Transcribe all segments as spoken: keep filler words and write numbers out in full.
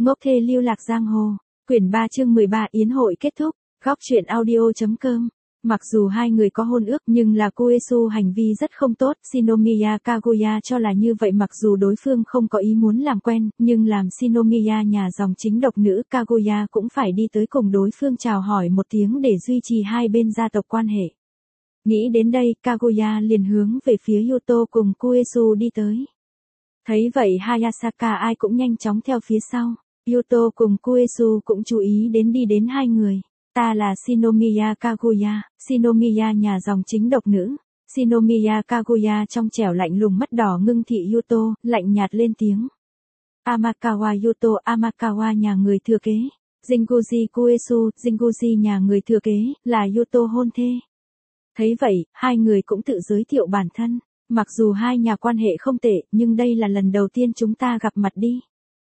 Ngốc thê lưu lạc giang hồ. Quyển ba chương mười ba yến hội kết thúc. Góc truyện audio.com. Mặc dù hai người có hôn ước nhưng là Kuesu hành vi rất không tốt, Shinomiya Kaguya cho là như vậy. Mặc dù đối phương không có ý muốn làm quen, nhưng làm Shinomiya nhà dòng chính độc nữ, Kaguya cũng phải đi tới cùng đối phương chào hỏi một tiếng để duy trì hai bên gia tộc quan hệ. Nghĩ đến đây, Kaguya liền hướng về phía Yuto cùng Kuesu đi tới. Thấy vậy Hayasaka ai cũng nhanh chóng theo phía sau. Yuto cùng Kuesu cũng chú ý đến đi đến hai người. Ta là Shinomiya Kaguya, Shinomiya nhà dòng chính độc nữ. Shinomiya Kaguya trong trẻo lạnh lùng mắt đỏ ngưng thị Yuto, lạnh nhạt lên tiếng. Amakawa Yuto, Amakawa nhà người thừa kế. Jinguji Kuesu, Jinguji nhà người thừa kế, là Yuto hôn thê. Thấy vậy, hai người cũng tự giới thiệu bản thân. Mặc dù hai nhà quan hệ không tệ, nhưng đây là lần đầu tiên chúng ta gặp mặt đi.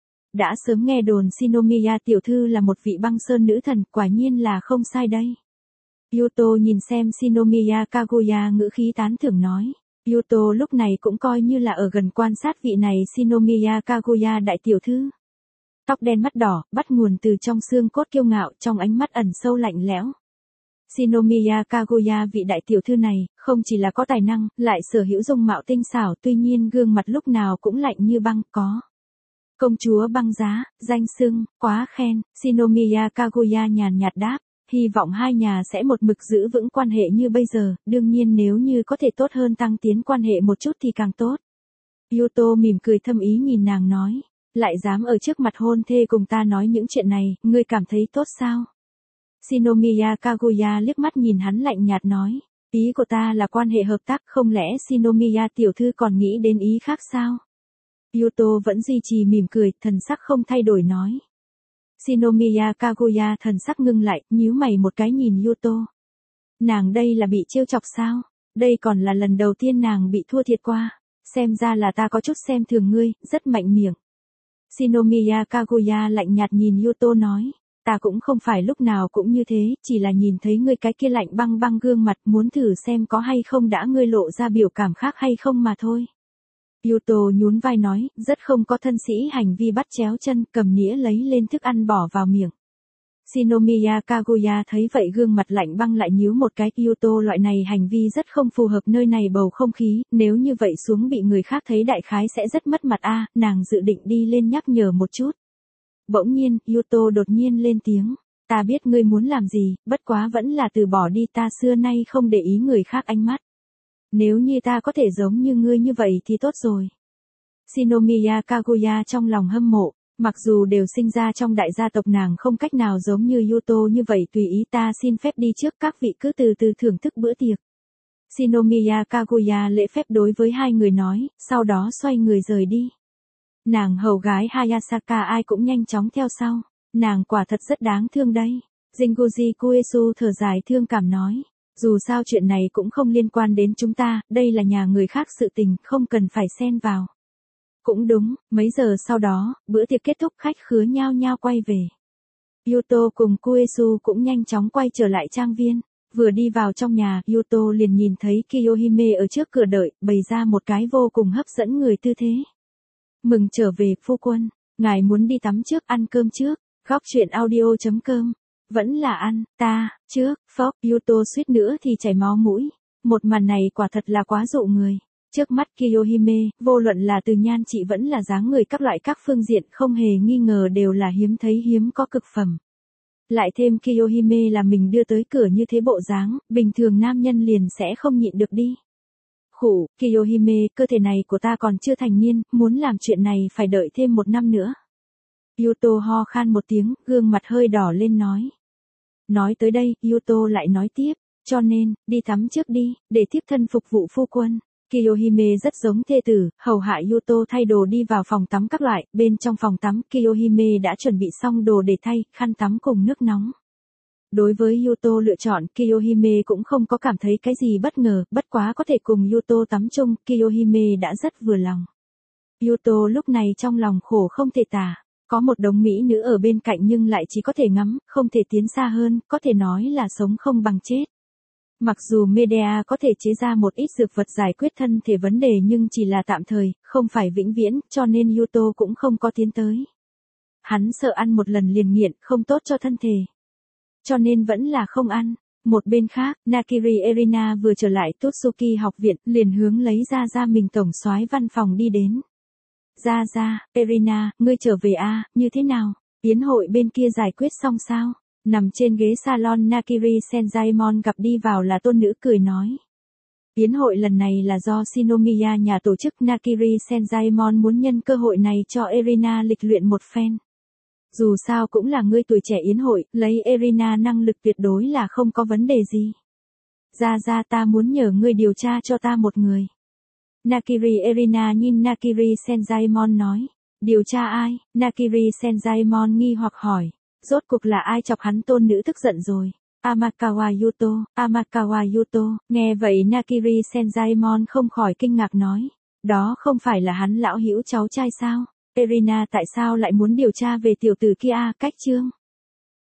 Đã sớm nghe đồn Shinomiya tiểu thư là một vị băng sơn nữ thần, quả nhiên là không sai đây. Yuto nhìn xem Shinomiya Kaguya ngữ khí tán thưởng nói. Yuto lúc này cũng coi như là ở gần quan sát vị này Shinomiya Kaguya đại tiểu thư. Tóc đen mắt đỏ, bắt nguồn từ trong xương cốt kiêu ngạo, trong ánh mắt ẩn sâu lạnh lẽo. Shinomiya Kaguya vị đại tiểu thư này, không chỉ là có tài năng, lại sở hữu dung mạo tinh xảo, tuy nhiên gương mặt lúc nào cũng lạnh như băng, có. Công chúa băng giá, danh xưng, quá khen, Shinomiya Kaguya nhàn nhạt đáp, hy vọng hai nhà sẽ một mực giữ vững quan hệ như bây giờ, đương nhiên nếu như có thể tốt hơn tăng tiến quan hệ một chút thì càng tốt. Yuto mỉm cười thâm ý nhìn nàng nói, lại dám ở trước mặt hôn thê cùng ta nói những chuyện này, ngươi cảm thấy tốt sao? Shinomiya Kaguya liếc mắt nhìn hắn lạnh nhạt nói, ý của ta là quan hệ hợp tác, không lẽ Shinomiya tiểu thư còn nghĩ đến ý khác sao? Yuto vẫn duy trì mỉm cười, thần sắc không thay đổi nói. Shinomiya Kaguya thần sắc ngưng lại, nhíu mày một cái nhìn Yuto. Nàng đây là bị trêu chọc sao? Đây còn là lần đầu tiên nàng bị thua thiệt qua. Xem ra là ta có chút xem thường ngươi, rất mạnh miệng. Shinomiya Kaguya lạnh nhạt nhìn Yuto nói. Ta cũng không phải lúc nào cũng như thế, chỉ là nhìn thấy ngươi cái kia lạnh băng băng gương mặt, muốn thử xem có hay không đã ngươi lộ ra biểu cảm khác hay không mà thôi. Yuto nhún vai nói, rất không có thân sĩ hành vi bắt chéo chân, cầm nĩa lấy lên thức ăn bỏ vào miệng. Shinomiya Kaguya thấy vậy gương mặt lạnh băng lại nhíu một cái, Yuto loại này hành vi rất không phù hợp nơi này bầu không khí, nếu như vậy xuống bị người khác thấy đại khái sẽ rất mất mặt a, nàng dự định đi lên nhắc nhở một chút. Bỗng nhiên, Yuto đột nhiên lên tiếng, ta biết ngươi muốn làm gì, bất quá vẫn là từ bỏ đi, ta xưa nay không để ý người khác ánh mắt. Nếu như ta có thể giống như ngươi như vậy thì tốt rồi. Shinomiya Kaguya trong lòng hâm mộ, mặc dù đều sinh ra trong đại gia tộc nàng không cách nào giống như Yuto như vậy tùy ý, ta xin phép đi trước, các vị cứ từ từ thưởng thức bữa tiệc. Shinomiya Kaguya lễ phép đối với hai người nói, sau đó xoay người rời đi. Nàng hầu gái Hayasaka ai cũng nhanh chóng theo sau, nàng quả thật rất đáng thương đây. Jinguji Kuesu thở dài thương cảm nói. Dù sao chuyện này cũng không liên quan đến chúng ta, đây là nhà người khác sự tình, không cần phải xen vào. Cũng đúng, mấy giờ sau đó, bữa tiệc kết thúc, khách khứa nhao nhao quay về. Yuto cùng Kuesu cũng nhanh chóng quay trở lại trang viên. Vừa đi vào trong nhà, Yuto liền nhìn thấy Kiyohime ở trước cửa đợi, bày ra một cái vô cùng hấp dẫn người tư thế. Mừng trở về, phu quân, ngài muốn đi tắm trước, ăn cơm trước, góc truyện audio.com. Vẫn là ăn, ta, trước, phốc, Yuto suýt nữa thì chảy máu mũi. Một màn này quả thật là quá dụ người. Trước mắt Kiyohime, vô luận là từ nhan trị vẫn là dáng người các loại các phương diện không hề nghi ngờ đều là hiếm thấy hiếm có cực phẩm. Lại thêm Kiyohime là mình đưa tới cửa như thế bộ dáng, bình thường nam nhân liền sẽ không nhịn được đi. Khủ, Kiyohime, cơ thể này của ta còn chưa thành niên, muốn làm chuyện này phải đợi thêm một năm nữa. Yuto ho khan một tiếng, gương mặt hơi đỏ lên nói. Nói tới đây, Yuto lại nói tiếp, cho nên, đi tắm trước đi, để tiếp thân phục vụ phu quân. Kiyohime rất giống thê tử, hầu hạ Yuto thay đồ đi vào phòng tắm các loại, bên trong phòng tắm Kiyohime đã chuẩn bị xong đồ để thay, khăn tắm cùng nước nóng. Đối với Yuto lựa chọn, Kiyohime cũng không có cảm thấy cái gì bất ngờ, bất quá có thể cùng Yuto tắm chung, Kiyohime đã rất vừa lòng. Yuto lúc này trong lòng khổ không thể tả. Có một đống mỹ nữ ở bên cạnh nhưng lại chỉ có thể ngắm, không thể tiến xa hơn, có thể nói là sống không bằng chết. Mặc dù Medea có thể chế ra một ít dược vật giải quyết thân thể vấn đề nhưng chỉ là tạm thời, không phải vĩnh viễn, cho nên Yuto cũng không có tiến tới. Hắn sợ ăn một lần liền nghiện, không tốt cho thân thể. Cho nên vẫn là không ăn. Một bên khác, Nakiri Erina vừa trở lại Totsuki học viện, liền hướng lấy ra ra mình tổng soái văn phòng đi đến. Ra ra, Erina, ngươi trở về a, à, như thế nào? Yến hội bên kia giải quyết xong sao? Nằm trên ghế salon Nakiri Senzaemon gặp đi vào là tôn nữ cười nói. Yến hội lần này là do Shinomiya nhà tổ chức, Nakiri Senzaemon muốn nhân cơ hội này cho Erina lịch luyện một phen. Dù sao cũng là ngươi tuổi trẻ yến hội, lấy Erina năng lực tuyệt đối là không có vấn đề gì. Ra ra ta muốn nhờ ngươi điều tra cho ta một người. Nakiri Erina nhìn Nakiri Senzaemon nói. Điều tra ai? Nakiri Senzaemon nghi hoặc hỏi. Rốt cuộc là ai chọc hắn tôn nữ tức giận rồi? Amakawa Yuto, Amakawa Yuto. Nghe vậy Nakiri Senzaemon không khỏi kinh ngạc nói. Đó không phải là hắn lão hữu cháu trai sao? Erina tại sao lại muốn điều tra về tiểu tử kia? Cách chương